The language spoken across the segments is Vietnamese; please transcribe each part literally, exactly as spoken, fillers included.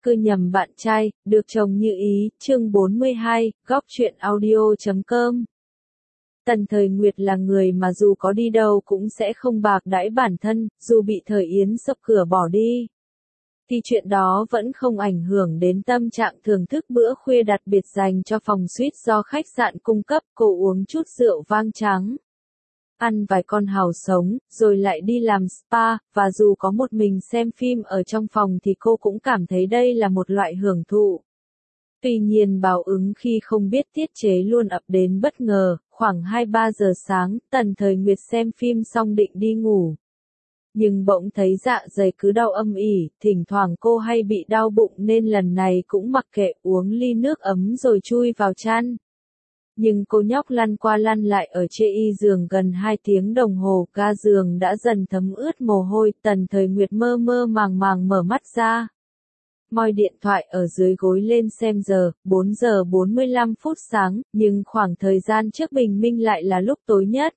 Cứ nhầm bạn trai, được chồng như ý, chương bốn mươi hai, góc truyện audio chấm com. Tần Thời Nguyệt là người mà dù có đi đâu cũng sẽ không bạc đãi bản thân, dù bị Thời Yến sập cửa bỏ đi. Thì chuyện đó vẫn không ảnh hưởng đến tâm trạng thưởng thức bữa khuya đặc biệt dành cho phòng suite do khách sạn cung cấp, cô uống chút rượu vang trắng. Ăn vài con hàu sống, rồi lại đi làm spa, và dù có một mình xem phim ở trong phòng thì cô cũng cảm thấy đây là một loại hưởng thụ. Tuy nhiên báo ứng khi không biết tiết chế luôn ập đến bất ngờ, khoảng hai ba giờ sáng, Tần Thời Nguyệt xem phim xong định đi ngủ. Nhưng bỗng thấy dạ dày cứ đau âm ỉ, thỉnh thoảng cô hay bị đau bụng nên lần này cũng mặc kệ uống ly nước ấm rồi chui vào chăn. Nhưng cô nhóc lăn qua lăn lại ở chê y giường gần hai tiếng đồng hồ, ga giường đã dần thấm ướt mồ hôi, Tần Thời Nguyệt mơ mơ màng màng mở mắt ra. Moi điện thoại ở dưới gối lên xem giờ, bốn giờ bốn mươi lăm phút sáng, nhưng khoảng thời gian trước bình minh lại là lúc tối nhất.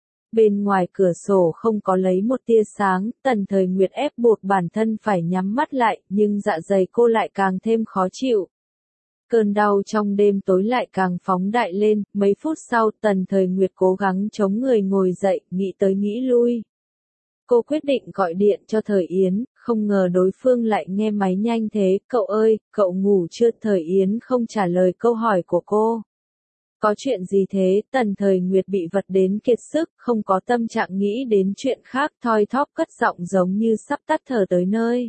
Bên ngoài cửa sổ không có lấy một tia sáng, Tần Thời Nguyệt ép buộc bản thân phải nhắm mắt lại, nhưng dạ dày cô lại càng thêm khó chịu. Cơn đau trong đêm tối lại càng phóng đại lên, mấy phút sau Tần Thời Nguyệt cố gắng chống người ngồi dậy, nghĩ tới nghĩ lui. Cô quyết định gọi điện cho Thời Yến, không ngờ đối phương lại nghe máy nhanh thế, cậu ơi, cậu ngủ chưa? Thời Yến không trả lời câu hỏi của cô. Có chuyện gì thế? Tần Thời Nguyệt bị vật đến kiệt sức, không có tâm trạng nghĩ đến chuyện khác, thoi thóp cất giọng giống như sắp tắt thở tới nơi.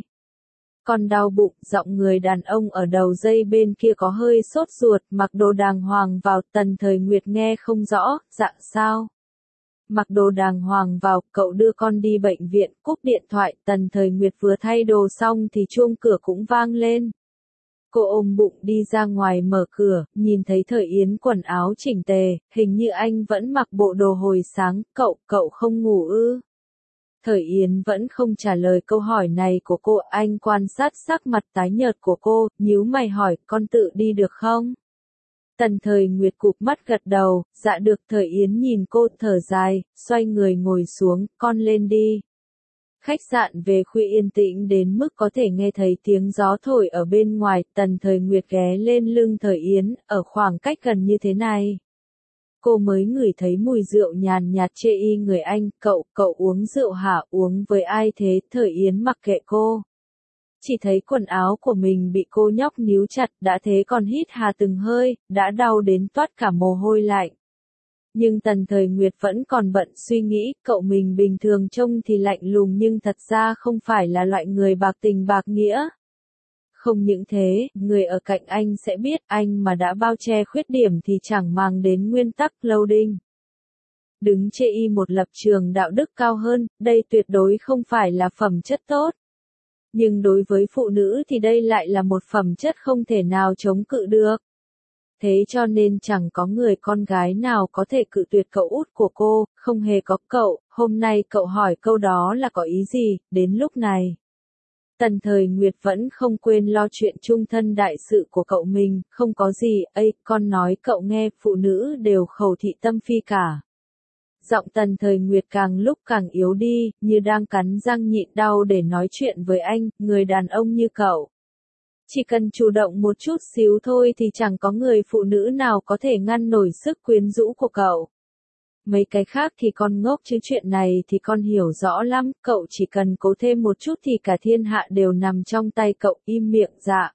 Còn đau bụng, giọng người đàn ông ở đầu dây bên kia có hơi sốt ruột, mặc đồ đàng hoàng vào, Tần Thời Nguyệt nghe không rõ, dạ sao? Mặc đồ đàng hoàng vào, cậu đưa con đi bệnh viện, cúp điện thoại, Tần Thời Nguyệt vừa thay đồ xong thì chuông cửa cũng vang lên. Cô ôm bụng đi ra ngoài mở cửa, nhìn thấy Thời Yến quần áo chỉnh tề, hình như anh vẫn mặc bộ đồ hồi sáng, cậu, cậu không ngủ ư? Thời Yến vẫn không trả lời câu hỏi này của cô, anh quan sát sắc mặt tái nhợt của cô, nhíu mày hỏi, con tự đi được không? Tần Thời Nguyệt cụp mắt gật đầu, dạ được. Thời Yến nhìn cô thở dài, xoay người ngồi xuống, con lên đi. Khách sạn về khuya yên tĩnh đến mức có thể nghe thấy tiếng gió thổi ở bên ngoài, Tần Thời Nguyệt ghé lên lưng Thời Yến, ở khoảng cách gần như thế này. Cô mới ngửi thấy mùi rượu nhàn nhạt chê y người anh, cậu, cậu uống rượu hả? Uống với ai thế? Thời Yến mặc kệ cô. Chỉ thấy quần áo của mình bị cô nhóc níu chặt, đã thế còn hít hà từng hơi, đã đau đến toát cả mồ hôi lạnh. Nhưng Tần Thời Nguyệt vẫn còn bận suy nghĩ, cậu mình bình thường trông thì lạnh lùng nhưng thật ra không phải là loại người bạc tình bạc nghĩa. Không những thế, người ở cạnh anh sẽ biết anh mà đã bao che khuyết điểm thì chẳng mang đến nguyên tắc loading. Đứng chê y một lập trường đạo đức cao hơn, đây tuyệt đối không phải là phẩm chất tốt. Nhưng đối với phụ nữ thì đây lại là một phẩm chất không thể nào chống cự được. Thế cho nên chẳng có người con gái nào có thể cự tuyệt cậu út của cô, không hề có cậu, hôm nay cậu hỏi câu đó là có ý gì, đến lúc này. Tần Thời Nguyệt vẫn không quên lo chuyện chung thân đại sự của cậu mình, không có gì, ây, con nói cậu nghe, phụ nữ đều khẩu thị tâm phi cả. Giọng Tần Thời Nguyệt càng lúc càng yếu đi, như đang cắn răng nhịn đau để nói chuyện với anh, người đàn ông như cậu. Chỉ cần chủ động một chút xíu thôi thì chẳng có người phụ nữ nào có thể ngăn nổi sức quyến rũ của cậu. Mấy cái khác thì con ngốc chứ chuyện này thì con hiểu rõ lắm, cậu chỉ cần cố thêm một chút thì cả thiên hạ đều nằm trong tay cậu, im miệng dạ.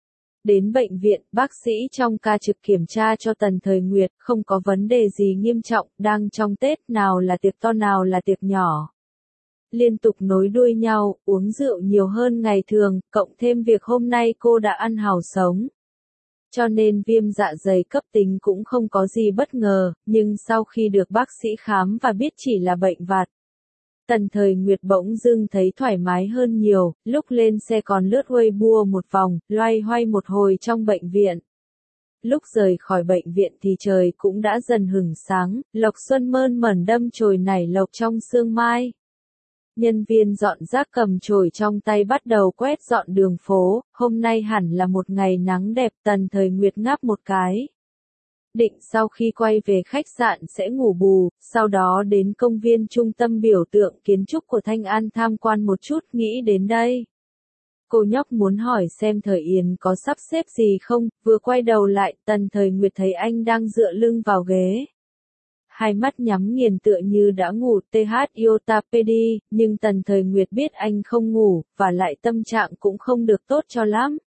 Đến bệnh viện, bác sĩ trong ca trực kiểm tra cho Tần Thời Nguyệt, không có vấn đề gì nghiêm trọng, đang trong Tết, nào là tiệc to nào là tiệc nhỏ. Liên tục nối đuôi nhau, uống rượu nhiều hơn ngày thường, cộng thêm việc hôm nay cô đã ăn hàu sống. Cho nên viêm dạ dày cấp tính cũng không có gì bất ngờ, nhưng sau khi được bác sĩ khám và biết chỉ là bệnh vặt. Tần Thời Nguyệt bỗng dưng thấy thoải mái hơn nhiều, lúc lên xe còn lướt Weibo một vòng, loay hoay một hồi trong bệnh viện. Lúc rời khỏi bệnh viện thì trời cũng đã dần hửng sáng, lộc xuân mơn mởn đâm chồi nảy lộc trong sương mai. Nhân viên dọn rác cầm chổi trong tay bắt đầu quét dọn đường phố, hôm nay hẳn là một ngày nắng đẹp. Tần Thời Nguyệt ngáp một cái. Định sau khi quay về khách sạn sẽ ngủ bù, sau đó đến công viên trung tâm biểu tượng kiến trúc của Thanh An tham quan một chút, nghĩ đến đây. Cô nhóc muốn hỏi xem Thời Yến có sắp xếp gì không, vừa quay đầu lại, Tần Thời Nguyệt thấy anh đang dựa lưng vào ghế. Hai mắt nhắm nghiền tựa như đã ngủ th iotapedi, nhưng Tần Thời Nguyệt biết anh không ngủ, và lại tâm trạng cũng không được tốt cho lắm.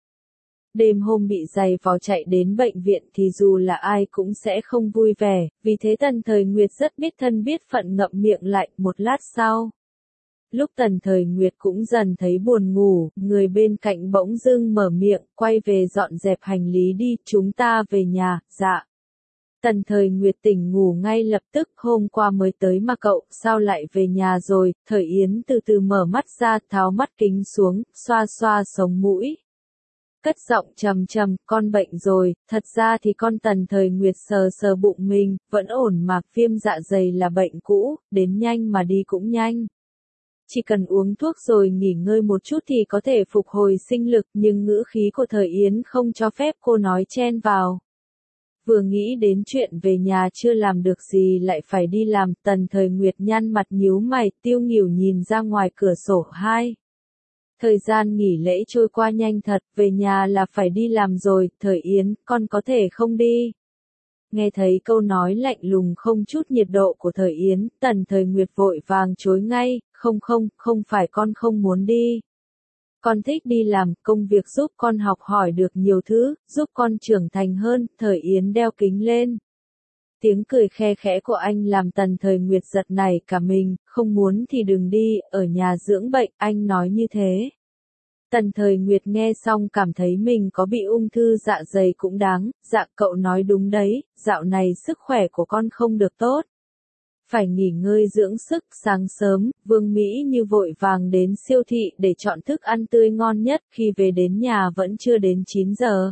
Đêm hôm bị giày vò chạy đến bệnh viện thì dù là ai cũng sẽ không vui vẻ, vì thế Tần Thời Nguyệt rất biết thân biết phận ngậm miệng lại. Một lát sau, lúc Tần Thời Nguyệt cũng dần thấy buồn ngủ, người bên cạnh bỗng dưng mở miệng, quay về dọn dẹp hành lý đi, chúng ta về nhà. Dạ. Tần Thời Nguyệt tỉnh ngủ ngay lập tức, hôm qua mới tới mà cậu, sao lại về nhà rồi? Thời Yến từ từ mở mắt ra, tháo mắt kính xuống, xoa xoa sống mũi. Cất giọng trầm trầm, con bệnh rồi, thật ra thì con. Tần Thời Nguyệt sờ sờ bụng mình, vẫn ổn mà, viêm dạ dày là bệnh cũ, đến nhanh mà đi cũng nhanh. Chỉ cần uống thuốc rồi nghỉ ngơi một chút thì có thể phục hồi sinh lực, nhưng ngữ khí của Thời Yến không cho phép cô nói chen vào. Vừa nghĩ đến chuyện về nhà chưa làm được gì lại phải đi làm, Tần Thời Nguyệt nhăn mặt nhíu mày, tiêu nghỉu nhìn ra ngoài cửa sổ. Hai. Thời gian nghỉ lễ trôi qua nhanh thật, về nhà là phải đi làm rồi. Thời Yến, con có thể không đi. Nghe thấy câu nói lạnh lùng không chút nhiệt độ của Thời Yến, Tần Thời Nguyệt vội vàng chối ngay, không không, không phải con không muốn đi. Con thích đi làm, công việc giúp con học hỏi được nhiều thứ, giúp con trưởng thành hơn. Thời Yến đeo kính lên. Tiếng cười khe khẽ của anh làm Tần Thời Nguyệt giật nảy cả mình, không muốn thì đừng đi, ở nhà dưỡng bệnh, anh nói như thế. Tần Thời Nguyệt nghe xong cảm thấy mình có bị ung thư dạ dày cũng đáng. Dạ cậu nói đúng đấy, dạo này sức khỏe của con không được tốt. Phải nghỉ ngơi dưỡng sức. Sáng sớm, Vương Mỹ Như vội vàng đến siêu thị để chọn thức ăn tươi ngon nhất, khi về đến nhà vẫn chưa đến chín giờ.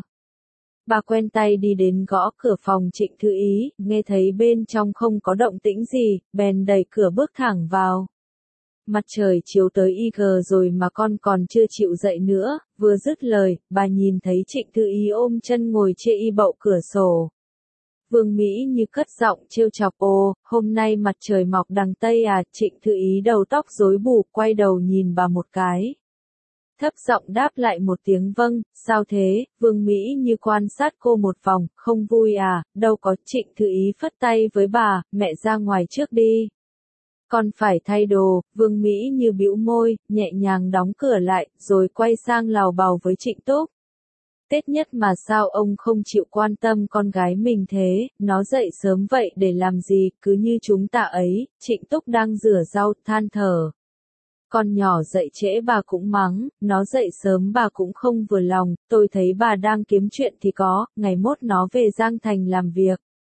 Bà quen tay đi đến gõ cửa phòng Trịnh Thư Ý, nghe thấy bên trong không có động tĩnh gì, bèn đẩy cửa bước thẳng vào. Mặt trời chiếu tới y gờ rồi mà con còn chưa chịu dậy nữa. Vừa dứt lời, bà nhìn thấy Trịnh Thư Ý ôm chân ngồi chê y bậu cửa sổ. Vương Mỹ Như cất giọng trêu chọc, ồ, hôm nay mặt trời mọc đằng Tây à? Trịnh Thư Ý đầu tóc rối bù, quay đầu nhìn bà một cái. Thấp giọng đáp lại một tiếng vâng. Sao thế? Vương Mỹ Như quan sát cô một vòng, không vui à? Đâu có. Trịnh Thư Ý phất tay với bà, mẹ ra ngoài trước đi. Con phải thay đồ. Vương Mỹ Như bĩu môi, nhẹ nhàng đóng cửa lại, rồi quay sang lào bào với Trịnh Túc. Tết nhất mà sao ông không chịu quan tâm con gái mình thế, nó dậy sớm vậy để làm gì, cứ như chúng ta ấy. Trịnh Túc đang rửa rau, than thở. Con nhỏ dậy trễ bà cũng mắng, nó dậy sớm bà cũng không vừa lòng, tôi thấy bà đang kiếm chuyện thì có, ngày mốt nó về Giang Thành làm việc.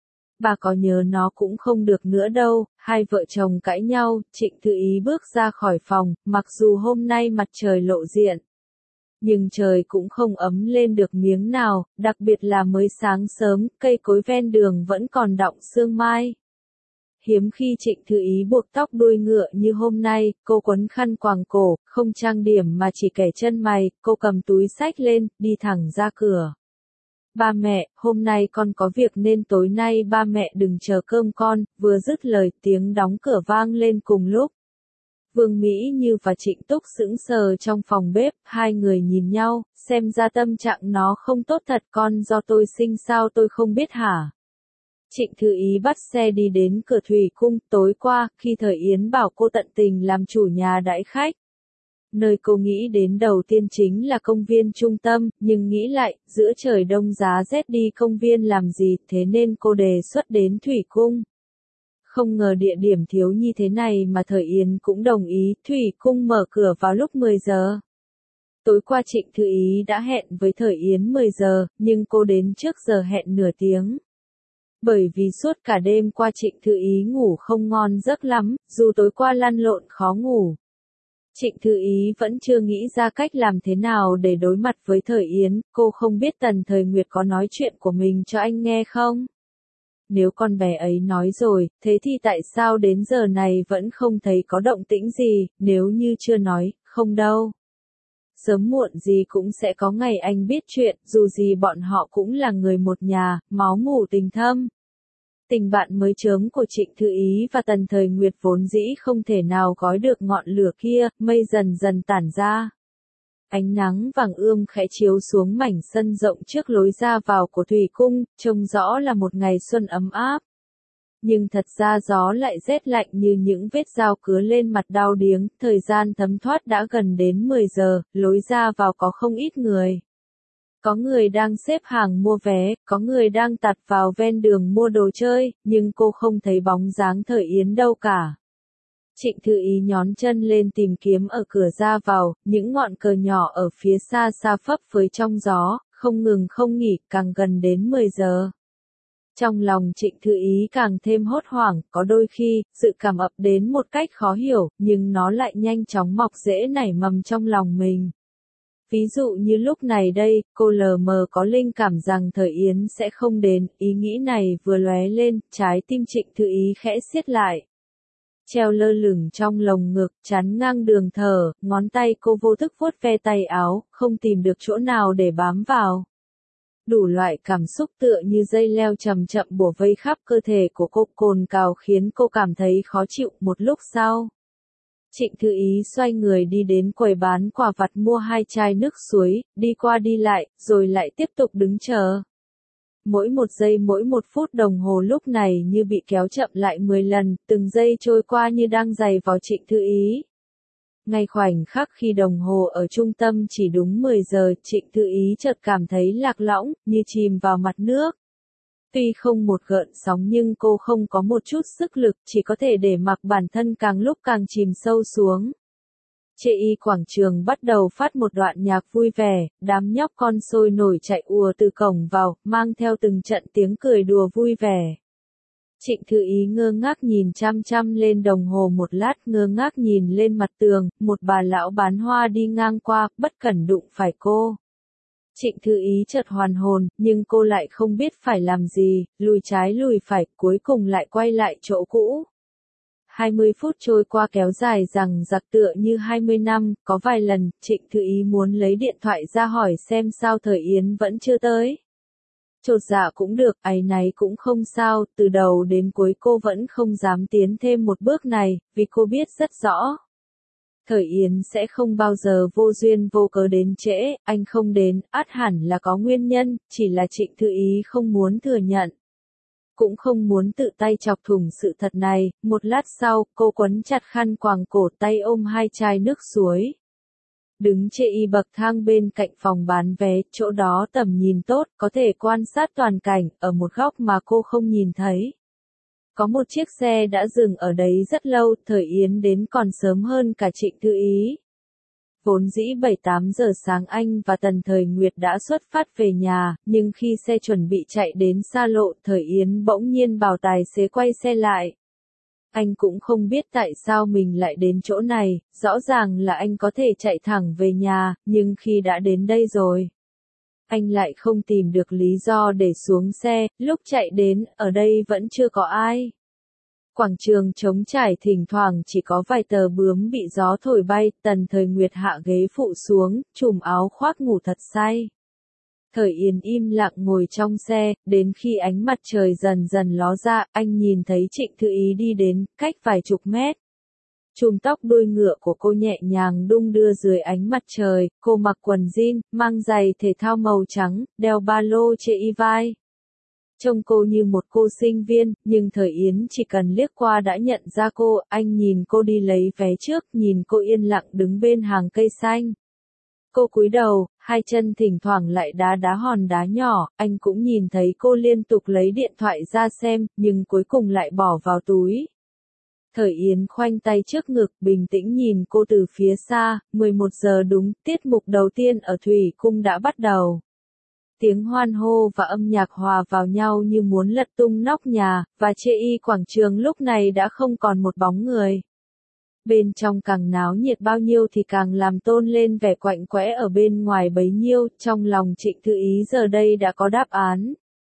Bà có nhớ nó cũng không được nữa đâu. Hai vợ chồng cãi nhau, Trịnh Thư Ý bước ra khỏi phòng, mặc dù hôm nay mặt trời lộ diện. Nhưng trời cũng không ấm lên được miếng nào, đặc biệt là mới sáng sớm, cây cối ven đường vẫn còn đọng sương mai. Hiếm khi Trịnh Thư Ý buộc tóc đuôi ngựa như hôm nay, cô quấn khăn quàng cổ, không trang điểm mà chỉ kẻ chân mày, cô cầm túi xách lên, đi thẳng ra cửa. Ba mẹ, hôm nay con có việc nên tối nay ba mẹ đừng chờ cơm con. Vừa dứt lời, tiếng đóng cửa vang lên cùng lúc. Vương Mỹ Như và Trịnh Túc sững sờ trong phòng bếp, hai người nhìn nhau, xem ra tâm trạng nó không tốt thật. Con do tôi sinh sao tôi không biết hả? Trịnh Thư Ý bắt xe đi đến cửa thủy cung. Tối qua, khi Thời Yến bảo cô tận tình làm chủ nhà đãi khách, nơi cô nghĩ đến đầu tiên chính là công viên trung tâm, nhưng nghĩ lại, giữa trời đông giá rét đi công viên làm gì, thế nên cô đề xuất đến thủy cung. Không ngờ địa điểm thiếu như thế này mà Thời Yến cũng đồng ý. Thủy cung mở cửa vào lúc mười giờ. Tối qua Trịnh Thư Ý đã hẹn với Thời Yến mười giờ, nhưng cô đến trước giờ hẹn nửa tiếng. Bởi vì suốt cả đêm qua Trịnh Thư Ý ngủ không ngon giấc lắm, dù tối qua lăn lộn khó ngủ. Trịnh Thư Ý vẫn chưa nghĩ ra cách làm thế nào để đối mặt với Thời Yến. Cô không biết Tần Thời Nguyệt có nói chuyện của mình cho anh nghe không? Nếu con bé ấy nói rồi, thế thì tại sao đến giờ này vẫn không thấy có động tĩnh gì? Nếu như chưa nói, không đâu. Sớm muộn gì cũng sẽ có ngày anh biết chuyện, dù gì bọn họ cũng là người một nhà, máu mủ tình thâm. Tình bạn mới chớm của Trịnh Thư Ý và Tần Thời Nguyệt vốn dĩ không thể nào gói được ngọn lửa kia, mây dần dần tản ra. Ánh nắng vàng ươm khẽ chiếu xuống mảnh sân rộng trước lối ra vào của thủy cung, trông rõ là một ngày xuân ấm áp. Nhưng thật ra gió lại rét lạnh như những vết dao cứa lên mặt đau điếng, thời gian thấm thoát đã gần đến mười giờ, lối ra vào có không ít người. Có người đang xếp hàng mua vé, có người đang tạt vào ven đường mua đồ chơi, nhưng cô không thấy bóng dáng Thời Yến đâu cả. Trịnh Thư Ý nhón chân lên tìm kiếm ở cửa ra vào, những ngọn cờ nhỏ ở phía xa xa phấp phới trong gió, không ngừng không nghỉ, càng gần đến mười giờ. Trong lòng Trịnh Thư Ý càng thêm hốt hoảng, có đôi khi, sự cảm ập đến một cách khó hiểu, nhưng nó lại nhanh chóng mọc rễ nảy mầm trong lòng mình. Ví dụ như lúc này đây, cô lờ mờ có linh cảm rằng Thời Yến sẽ không đến, ý nghĩ này vừa lóe lên, trái tim Trịnh Thư Ý khẽ siết lại. Treo lơ lửng trong lồng ngực, chắn ngang đường thở, ngón tay cô vô thức vuốt ve tay áo, không tìm được chỗ nào để bám vào. Đủ loại cảm xúc tựa như dây leo chậm chậm bủa vây khắp cơ thể của cô, cồn cào khiến cô cảm thấy khó chịu. Một lúc sau, Trịnh Thư Ý xoay người đi đến quầy bán quà vặt mua hai chai nước suối, đi qua đi lại, rồi lại tiếp tục đứng chờ. Mỗi một giây mỗi một phút đồng hồ lúc này như bị kéo chậm lại mười lần, từng giây trôi qua như đang giày vào Trịnh Thư Ý. Ngay khoảnh khắc khi đồng hồ ở trung tâm chỉ đúng mười giờ, Trịnh Thư Ý chợt cảm thấy lạc lõng, như chìm vào mặt nước. Tuy không một gợn sóng nhưng cô không có một chút sức lực, chỉ có thể để mặc bản thân càng lúc càng chìm sâu xuống. Chê y quảng trường bắt đầu phát một đoạn nhạc vui vẻ, đám nhóc con sôi nổi chạy ùa từ cổng vào, mang theo từng trận tiếng cười đùa vui vẻ. Trịnh Thư Ý ngơ ngác nhìn chăm chăm lên đồng hồ một lát, ngơ ngác nhìn lên mặt tường, một bà lão bán hoa đi ngang qua, bất cẩn đụng phải cô. Trịnh Thư Ý chợt hoàn hồn, nhưng cô lại không biết phải làm gì, lùi trái lùi phải, cuối cùng lại quay lại chỗ cũ. hai mươi phút trôi qua kéo dài rằng giặc tựa như hai mươi năm, có vài lần, Trịnh Thư Ý muốn lấy điện thoại ra hỏi xem sao Thời Yến vẫn chưa tới. Chột dạ cũng được, áy náy cũng không sao, từ đầu đến cuối cô vẫn không dám tiến thêm một bước này, vì cô biết rất rõ. Thời Yến sẽ không bao giờ vô duyên vô cớ đến trễ, anh không đến, ắt hẳn là có nguyên nhân, chỉ là Trịnh Thư Ý không muốn thừa nhận. Cũng không muốn tự tay chọc thủng sự thật này, một lát sau, cô quấn chặt khăn quàng cổ, tay ôm hai chai nước suối. Đứng chê y bậc thang bên cạnh phòng bán vé, chỗ đó tầm nhìn tốt, có thể quan sát toàn cảnh, ở một góc mà cô không nhìn thấy. Có một chiếc xe đã dừng ở đấy rất lâu, Thời Yến đến còn sớm hơn cả Trịnh Thư Ý. Vốn dĩ bảy tám giờ sáng anh và Tần Thời Nguyệt đã xuất phát về nhà, nhưng khi xe chuẩn bị chạy đến xa lộ, Thời Yến bỗng nhiên bảo tài xế quay xe lại. Anh cũng không biết tại sao mình lại đến chỗ này, rõ ràng là anh có thể chạy thẳng về nhà, nhưng khi đã đến đây rồi, anh lại không tìm được lý do để xuống xe, lúc chạy đến, ở đây vẫn chưa có ai. Quảng trường trống trải, thỉnh thoảng chỉ có vài tờ bướm bị gió thổi bay. Tần Thời Nguyệt hạ ghế phụ xuống, trùm áo khoác ngủ thật say. Thời Yến im lặng ngồi trong xe, đến khi ánh mặt trời dần dần ló ra, anh nhìn thấy Trịnh Thư Ý đi đến, cách vài chục mét. Chùm tóc đuôi ngựa của cô nhẹ nhàng đung đưa dưới ánh mặt trời, cô mặc quần jean, mang giày thể thao màu trắng, đeo ba lô chê y vai. Trông cô như một cô sinh viên, nhưng Thời Yến chỉ cần liếc qua đã nhận ra cô, anh nhìn cô đi lấy vé trước, nhìn cô yên lặng đứng bên hàng cây xanh. Cô cúi đầu, hai chân thỉnh thoảng lại đá đá hòn đá nhỏ, anh cũng nhìn thấy cô liên tục lấy điện thoại ra xem, nhưng cuối cùng lại bỏ vào túi. Thời Yến khoanh tay trước ngực, bình tĩnh nhìn cô từ phía xa, mười một giờ đúng, tiết mục đầu tiên ở Thủy Cung đã bắt đầu. Tiếng hoan hô và âm nhạc hòa vào nhau như muốn lật tung nóc nhà, và chê y quảng trường lúc này đã không còn một bóng người. Bên trong càng náo nhiệt bao nhiêu thì càng làm tôn lên vẻ quạnh quẽ ở bên ngoài bấy nhiêu, trong lòng Trịnh Thư Ý giờ đây đã có đáp án.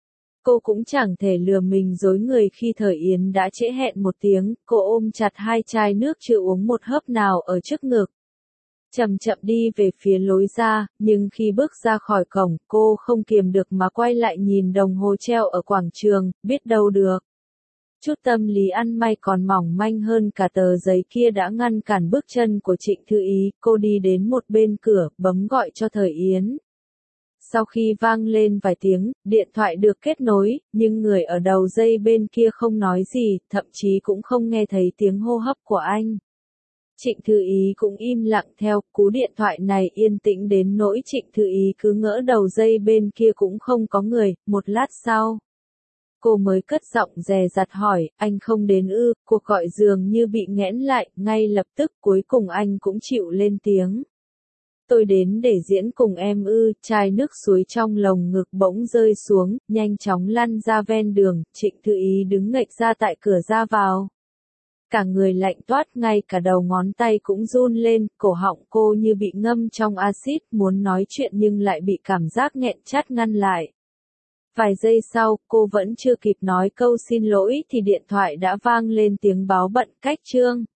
Cô cũng chẳng thể lừa mình dối người khi Thời Yến đã trễ hẹn một tiếng, cô ôm chặt hai chai nước chưa uống một hớp nào ở trước ngực. Chậm chậm đi về phía lối ra, nhưng khi bước ra khỏi cổng, cô không kiềm được mà quay lại nhìn đồng hồ treo ở quảng trường, biết đâu được. Chút tâm lý ăn may còn mỏng manh hơn cả tờ giấy kia đã ngăn cản bước chân của Trịnh Thư Ý, cô đi đến một bên cửa, bấm gọi cho Thời Yến. Sau khi vang lên vài tiếng, điện thoại được kết nối, nhưng người ở đầu dây bên kia không nói gì, thậm chí cũng không nghe thấy tiếng hô hấp của anh. Trịnh Thư Ý cũng im lặng theo, cú điện thoại này yên tĩnh đến nỗi Trịnh Thư Ý cứ ngỡ đầu dây bên kia cũng không có người, một lát sau. Cô mới cất giọng dè dặt hỏi, anh không đến ư, cuộc gọi dường như bị nghẽn lại, ngay lập tức cuối cùng anh cũng chịu lên tiếng. Tôi đến để diễn cùng em ư, chai nước suối trong lồng ngực bỗng rơi xuống, nhanh chóng lăn ra ven đường, Trịnh Thư Ý đứng nghệch ra tại cửa ra vào. Cả người lạnh toát, ngay cả đầu ngón tay cũng run lên, cổ họng cô như bị ngâm trong axit, muốn nói chuyện nhưng lại bị cảm giác nghẹn chát ngăn lại. Vài giây sau, cô vẫn chưa kịp nói câu xin lỗi thì điện thoại đã vang lên tiếng báo bận cách chương.